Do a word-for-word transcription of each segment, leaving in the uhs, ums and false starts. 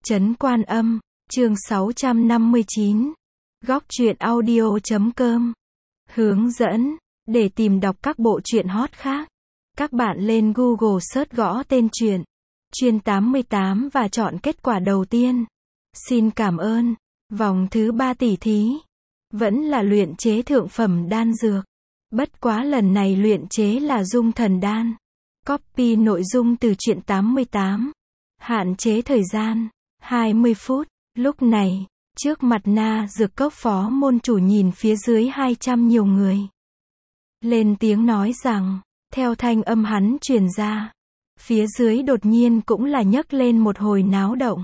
Trấn Quan Âm, chương sáu trăm năm mươi chín. Góc truyện audio chấm com. Hướng dẫn. Để tìm đọc các bộ truyện hot khác, các bạn lên Google search gõ tên truyện Chuyên tám mươi tám và chọn kết quả đầu tiên. Xin cảm ơn. Vòng thứ ba tỉ thí vẫn là luyện chế thượng phẩm đan dược. Bất quá lần này luyện chế là dung thần đan. Copy nội dung từ truyện tám mươi tám. Hạn chế thời gian hai mươi phút. Lúc này, trước mặt Na Dược Cốc phó môn chủ nhìn phía dưới hai trăm nhiều người. Lên tiếng nói rằng, theo thanh âm hắn truyền ra, phía dưới đột nhiên cũng là nhấc lên một hồi náo động.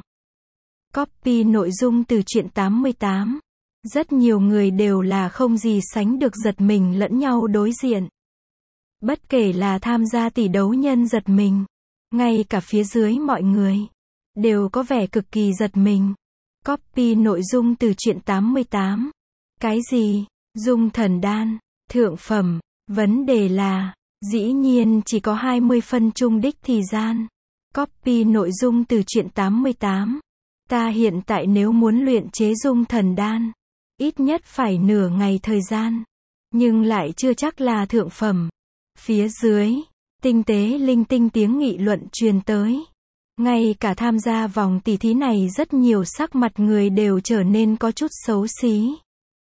Copy nội dung từ truyện tám mươi tám. Rất nhiều người đều là không gì sánh được giật mình lẫn nhau đối diện. Bất kể là tham gia tỷ đấu nhân giật mình, ngay cả phía dưới mọi người đều có vẻ cực kỳ giật mình. Copy nội dung từ truyện tám mươi tám. Cái gì? Dung thần đan, thượng phẩm, vấn đề là, dĩ nhiên chỉ có hai mươi phân chung đích thì gian. Copy nội dung từ truyện tám mươi tám. Ta hiện tại nếu muốn luyện chế dung thần đan, ít nhất phải nửa ngày thời gian, nhưng lại chưa chắc là thượng phẩm. Phía dưới, tinh tế linh tinh tiếng nghị luận truyền tới. Ngay cả tham gia vòng tỷ thí này rất nhiều sắc mặt người đều trở nên có chút xấu xí.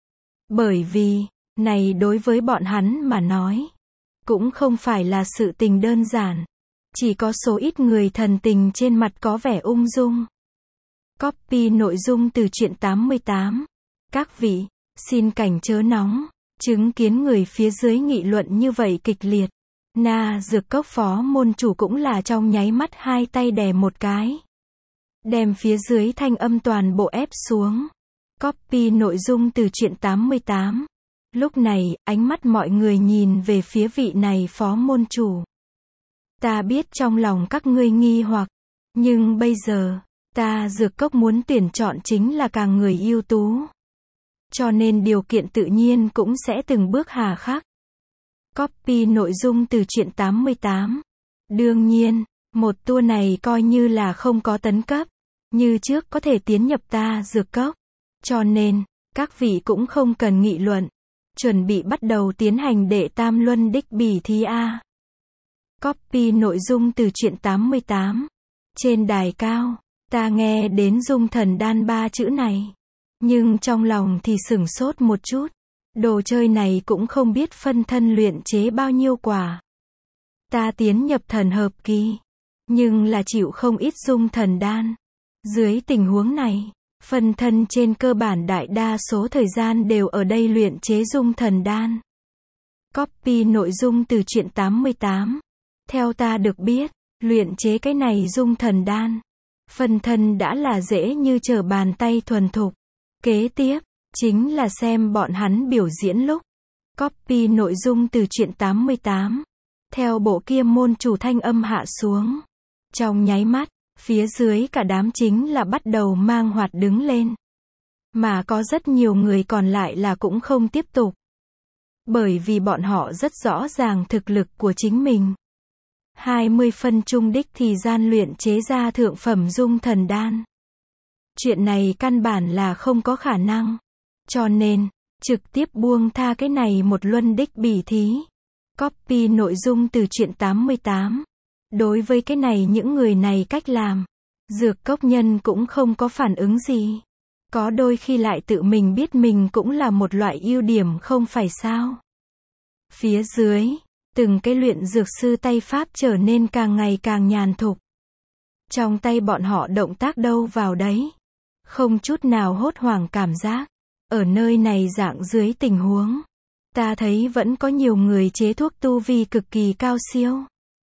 Bởi vì, này đối với bọn hắn mà nói, cũng không phải là sự tình đơn giản. Chỉ có số ít người thần tình trên mặt có vẻ ung dung. Copy nội dung từ truyện tám mươi tám. Các vị, xin cảnh chớ nóng. Chứng kiến người phía dưới nghị luận như vậy kịch liệt, Na Dược Cốc phó môn chủ cũng là trong nháy mắt hai tay đè một cái, đem phía dưới thanh âm toàn bộ ép xuống. Copy nội dung từ truyện tám mươi tám. Lúc này, ánh mắt mọi người nhìn về phía vị này phó môn chủ. Ta biết trong lòng các ngươi nghi hoặc, nhưng bây giờ, ta Dược Cốc muốn tuyển chọn chính là càng người ưu tú. Cho nên điều kiện tự nhiên cũng sẽ từng bước hà khắc. Copy nội dung từ truyện tám mươi tám. Đương nhiên, một tour này coi như là không có tấn cấp, như trước có thể tiến nhập ta Dược Cốc. Cho nên, các vị cũng không cần nghị luận, chuẩn bị bắt đầu tiến hành đệ tam luân đích bỉ thí A. Copy nội dung từ truyện tám mươi tám. Trên đài cao, ta nghe đến dung thần đan ba chữ này, nhưng trong lòng thì sửng sốt một chút. Đồ chơi này cũng không biết phân thân luyện chế bao nhiêu quả. Ta tiến nhập thần hợp kỳ, nhưng là chịu không ít dung thần đan. Dưới tình huống này, phân thân trên cơ bản đại đa số thời gian đều ở đây luyện chế dung thần đan. Copy nội dung từ truyện tám mươi tám. Theo ta được biết, luyện chế cái này dung thần đan, phân thân đã là dễ như trở bàn tay thuần thục. Kế tiếp, chính là xem bọn hắn biểu diễn lúc. Copy nội dung từ truyện tám mươi tám. Theo bộ kia môn chủ thanh âm hạ xuống, trong nháy mắt, phía dưới cả đám chính là bắt đầu mang hoạt đứng lên. Mà có rất nhiều người còn lại là cũng không tiếp tục. Bởi vì bọn họ rất rõ ràng thực lực của chính mình. hai mươi phân chung đích thì gian luyện chế ra thượng phẩm dung thần đan. Chuyện này căn bản là không có khả năng. Cho nên, trực tiếp buông tha cái này một luân đích bỉ thí. Copy nội dung từ truyện tám mươi tám. Đối với cái này những người này cách làm, Dược Cốc nhân cũng không có phản ứng gì. Có đôi khi lại tự mình biết mình cũng là một loại ưu điểm không phải sao. Phía dưới, từng cái luyện dược sư tay pháp trở nên càng ngày càng nhàn thục. Trong tay bọn họ động tác đâu vào đấy. Không chút nào hốt hoảng cảm giác. Ở nơi này dạng dưới tình huống, ta thấy vẫn có nhiều người chế thuốc tu vi cực kỳ cao siêu.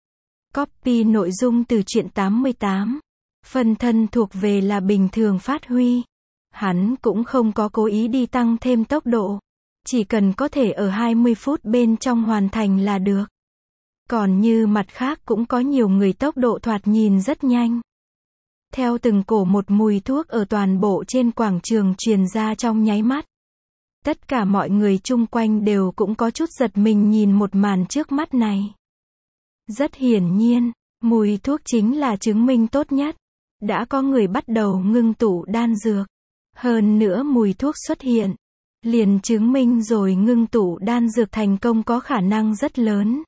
Copy nội dung từ truyện tám mươi tám. Phân thân thuộc về là bình thường phát huy. Hắn cũng không có cố ý đi tăng thêm tốc độ. Chỉ cần có thể ở hai mươi phút bên trong hoàn thành là được. Còn như mặt khác cũng có nhiều người tốc độ thoạt nhìn rất nhanh. Theo từng cổ một mùi thuốc ở toàn bộ trên quảng trường truyền ra trong nháy mắt. Tất cả mọi người chung quanh đều cũng có chút giật mình nhìn một màn trước mắt này. Rất hiển nhiên, mùi thuốc chính là chứng minh tốt nhất. đã có người bắt đầu ngưng tụ đan dược. Hơn nữa mùi thuốc xuất hiện, liền chứng minh rồi ngưng tụ đan dược thành công có khả năng rất lớn.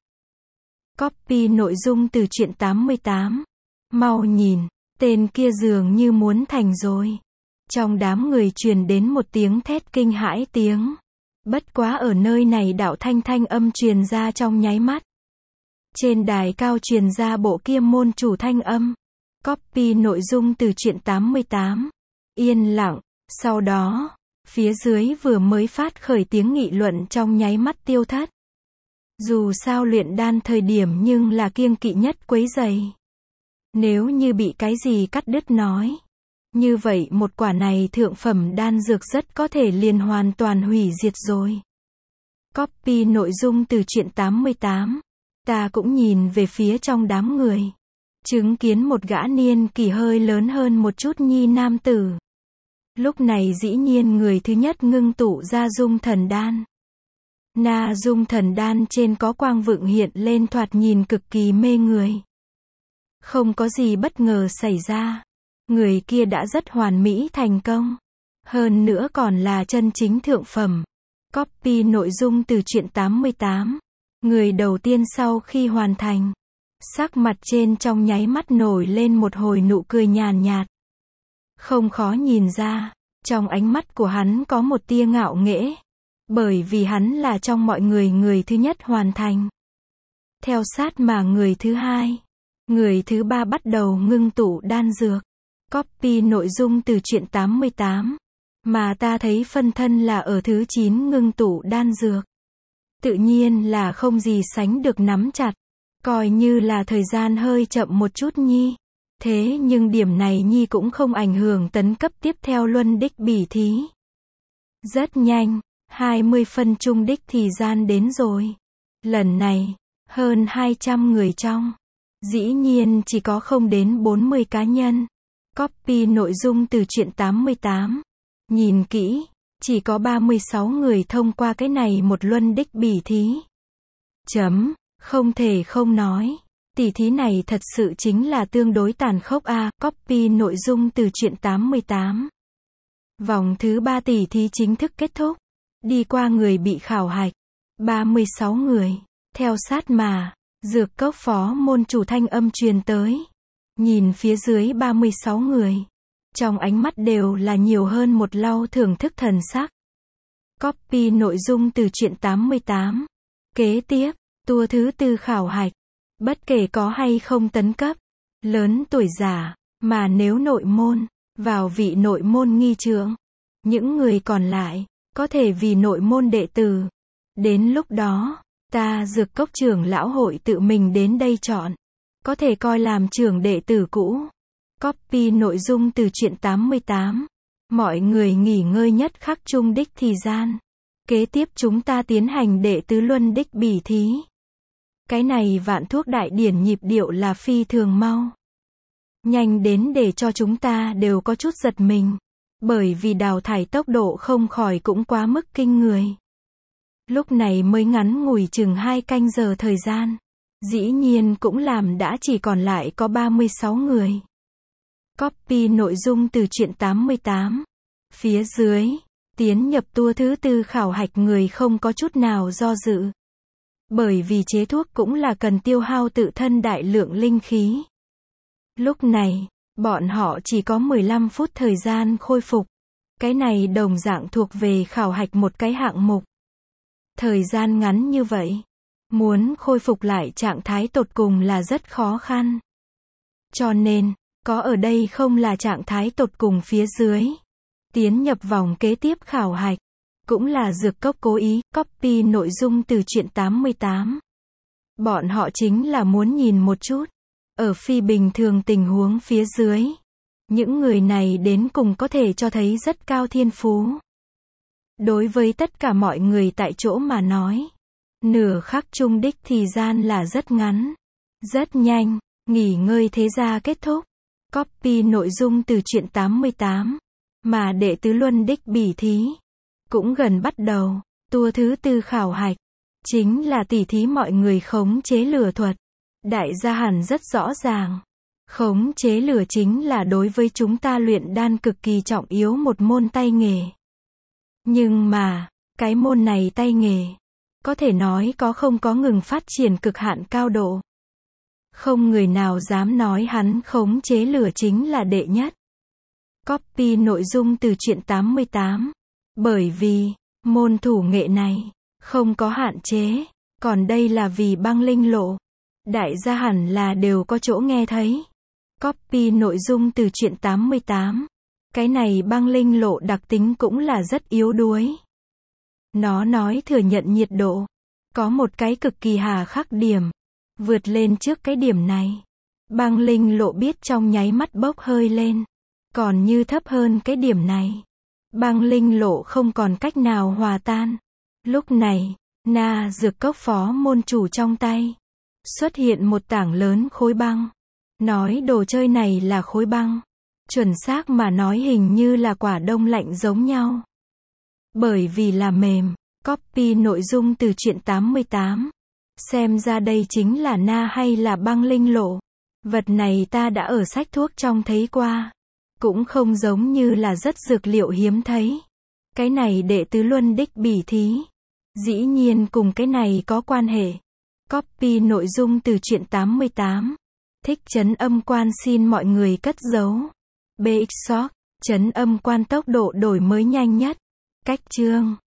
Copy nội dung từ truyện tám mươi tám. Mau nhìn, tên kia dường như muốn thành rồi. Trong đám người truyền đến một tiếng thét kinh hãi tiếng. Bất quá ở nơi này đạo thanh thanh âm truyền ra trong nháy mắt. Trên đài cao truyền ra bộ kia môn chủ thanh âm. Copy nội dung từ truyện tám mươi tám. Yên lặng, sau đó, phía dưới vừa mới phát khởi tiếng nghị luận trong nháy mắt tiêu thất. Dù sao luyện đan thời điểm nhưng là kiêng kỵ nhất quấy rầy. Nếu như bị cái gì cắt đứt nói, như vậy một quả này thượng phẩm đan dược rất có thể liền hoàn toàn hủy diệt rồi. Copy nội dung từ truyện tám mươi tám. Ta cũng nhìn về phía trong đám người. Chứng kiến một gã niên kỷ hơi lớn hơn một chút nhi nam tử. Lúc này dĩ nhiên người thứ nhất ngưng tụ ra dung thần đan. Na dung thần đan trên có quang vượng hiện lên thoạt nhìn cực kỳ mê người. Không có gì bất ngờ xảy ra. Người kia đã rất hoàn mỹ thành công. Hơn nữa còn là chân chính thượng phẩm. Copy nội dung từ truyện tám mươi tám. Người đầu tiên sau khi hoàn thành, sắc mặt trên trong nháy mắt nổi lên một hồi nụ cười nhàn nhạt. Không khó nhìn ra, trong ánh mắt của hắn có một tia ngạo nghễ. Bởi vì hắn là trong mọi người người thứ nhất hoàn thành. Theo sát mà người thứ hai, người thứ ba bắt đầu ngưng tụ đan dược. Copy nội dung từ truyện tám mươi tám. Mà ta thấy phân thân là ở thứ chín ngưng tụ đan dược. Tự nhiên là không gì sánh được nắm chặt. Coi như là thời gian hơi chậm một chút nhi. Thế nhưng điểm này nhi cũng không ảnh hưởng tấn cấp tiếp theo luân đích bỉ thí. Rất nhanh, hai mươi phân chung đích thì gian đến rồi. Lần này, hơn hai trăm người trong. Dĩ nhiên chỉ có không đến bốn mươi cá nhân. Copy nội dung từ truyện tám mươi tám. Nhìn kỹ, chỉ có ba mươi sáu người thông qua cái này một luân đích bỉ thí. Chấm, không thể không nói. Tỷ thí này thật sự chính là tương đối tàn khốc a. À, copy nội dung từ truyện tám mươi tám. Vòng thứ ba tỷ thí chính thức kết thúc. Đi qua người bị khảo hạch. ba mươi sáu người. Theo sát mà, dược cốc phó môn chủ thanh âm truyền tới. Nhìn phía dưới ba mươi sáu người. Trong ánh mắt đều là nhiều hơn một lau thưởng thức thần sắc. Copy nội dung từ truyện tám mươi tám. Kế tiếp, tour thứ tư khảo hạch. Bất kể có hay không tấn cấp, lớn tuổi già, mà nếu nội môn, vào vị nội môn nghi trượng. Những người còn lại, có thể vì nội môn đệ tử. Đến lúc đó, ta dược cốc trưởng lão hội tự mình đến đây chọn. Có thể coi làm trưởng đệ tử cũ. Copy nội dung từ truyện tám mươi tám. Mọi người nghỉ ngơi nhất khắc chung đích thì gian. Kế tiếp chúng ta tiến hành đệ tứ luân đích bỉ thí. Cái này vạn thuốc đại điển nhịp điệu là phi thường mau. Nhanh đến để cho chúng ta đều có chút giật mình. Bởi vì đào thải tốc độ không khỏi cũng quá mức kinh người. Lúc này mới ngắn ngủi chừng hai canh giờ thời gian. Dĩ nhiên cũng làm đã chỉ còn lại có ba mươi sáu người. Copy nội dung từ truyện tám mươi tám. Phía dưới, tiến nhập tour thứ tư khảo hạch người không có chút nào do dự. Bởi vì chế thuốc cũng là cần tiêu hao tự thân đại lượng linh khí. Lúc này, bọn họ chỉ có mười lăm phút thời gian khôi phục. Cái này đồng dạng thuộc về khảo hạch một cái hạng mục. Thời gian ngắn như vậy, muốn khôi phục lại trạng thái tột cùng là rất khó khăn. Cho nên, có ở đây không là trạng thái tột cùng phía dưới. Tiến nhập vòng kế tiếp khảo hạch. Cũng là dược cốc cố ý, copy nội dung từ truyện tám mươi tám. Bọn họ chính là muốn nhìn một chút. Ở phi bình thường tình huống phía dưới. Những người này đến cùng có thể cho thấy rất cao thiên phú. Đối với tất cả mọi người tại chỗ mà nói. Nửa khắc chung đích thì gian là rất ngắn. Rất nhanh, nghỉ ngơi thế gia kết thúc. Copy nội dung từ truyện tám mươi tám. Mà đệ tứ luân đích bỉ thí. Cũng gần bắt đầu, tour thứ tư khảo hạch. Chính là tỉ thí mọi người khống chế lừa thuật. Đại gia hẳn rất rõ ràng. Khống chế lửa chính là đối với chúng ta luyện đan cực kỳ trọng yếu một môn tay nghề. Nhưng mà, cái môn này tay nghề, có thể nói có không có ngừng phát triển cực hạn cao độ. Không người nào dám nói hắn khống chế lửa chính là đệ nhất. Copy nội dung từ truyện tám mươi tám. Bởi vì, môn thủ nghệ này, không có hạn chế, còn đây là vì băng linh lộ. Đại gia hẳn là đều có chỗ nghe thấy. Copy nội dung từ truyện tám mươi tám. Cái này băng linh lộ đặc tính cũng là rất yếu đuối. Nó nói thừa nhận nhiệt độ. Có một cái cực kỳ hà khắc điểm. Vượt lên trước cái điểm này. Băng linh lộ biết trong nháy mắt bốc hơi lên. Còn như thấp hơn cái điểm này. Băng linh lộ không còn cách nào hòa tan. Lúc này, Na Dược Cốc phó môn chủ trong tay. Xuất hiện một tảng lớn khối băng. Nói đồ chơi này là khối băng. Chuẩn xác mà nói hình như là quả đông lạnh giống nhau. Bởi vì là mềm. Copy nội dung từ truyện tám mươi tám. Xem ra đây chính là Na hay là băng linh lộ. Vật này ta đã ở sách thuốc trong thấy qua. Cũng không giống như là rất dược liệu hiếm thấy. Cái này đệ tứ luân đích bỉ thí. Dĩ nhiên cùng cái này có quan hệ. Copy nội dung từ truyện tám mươi tám. Thích chấn âm quan xin mọi người cất giấu. bê ích Shop, chấn âm quan tốc độ đổi mới nhanh nhất. Cách chương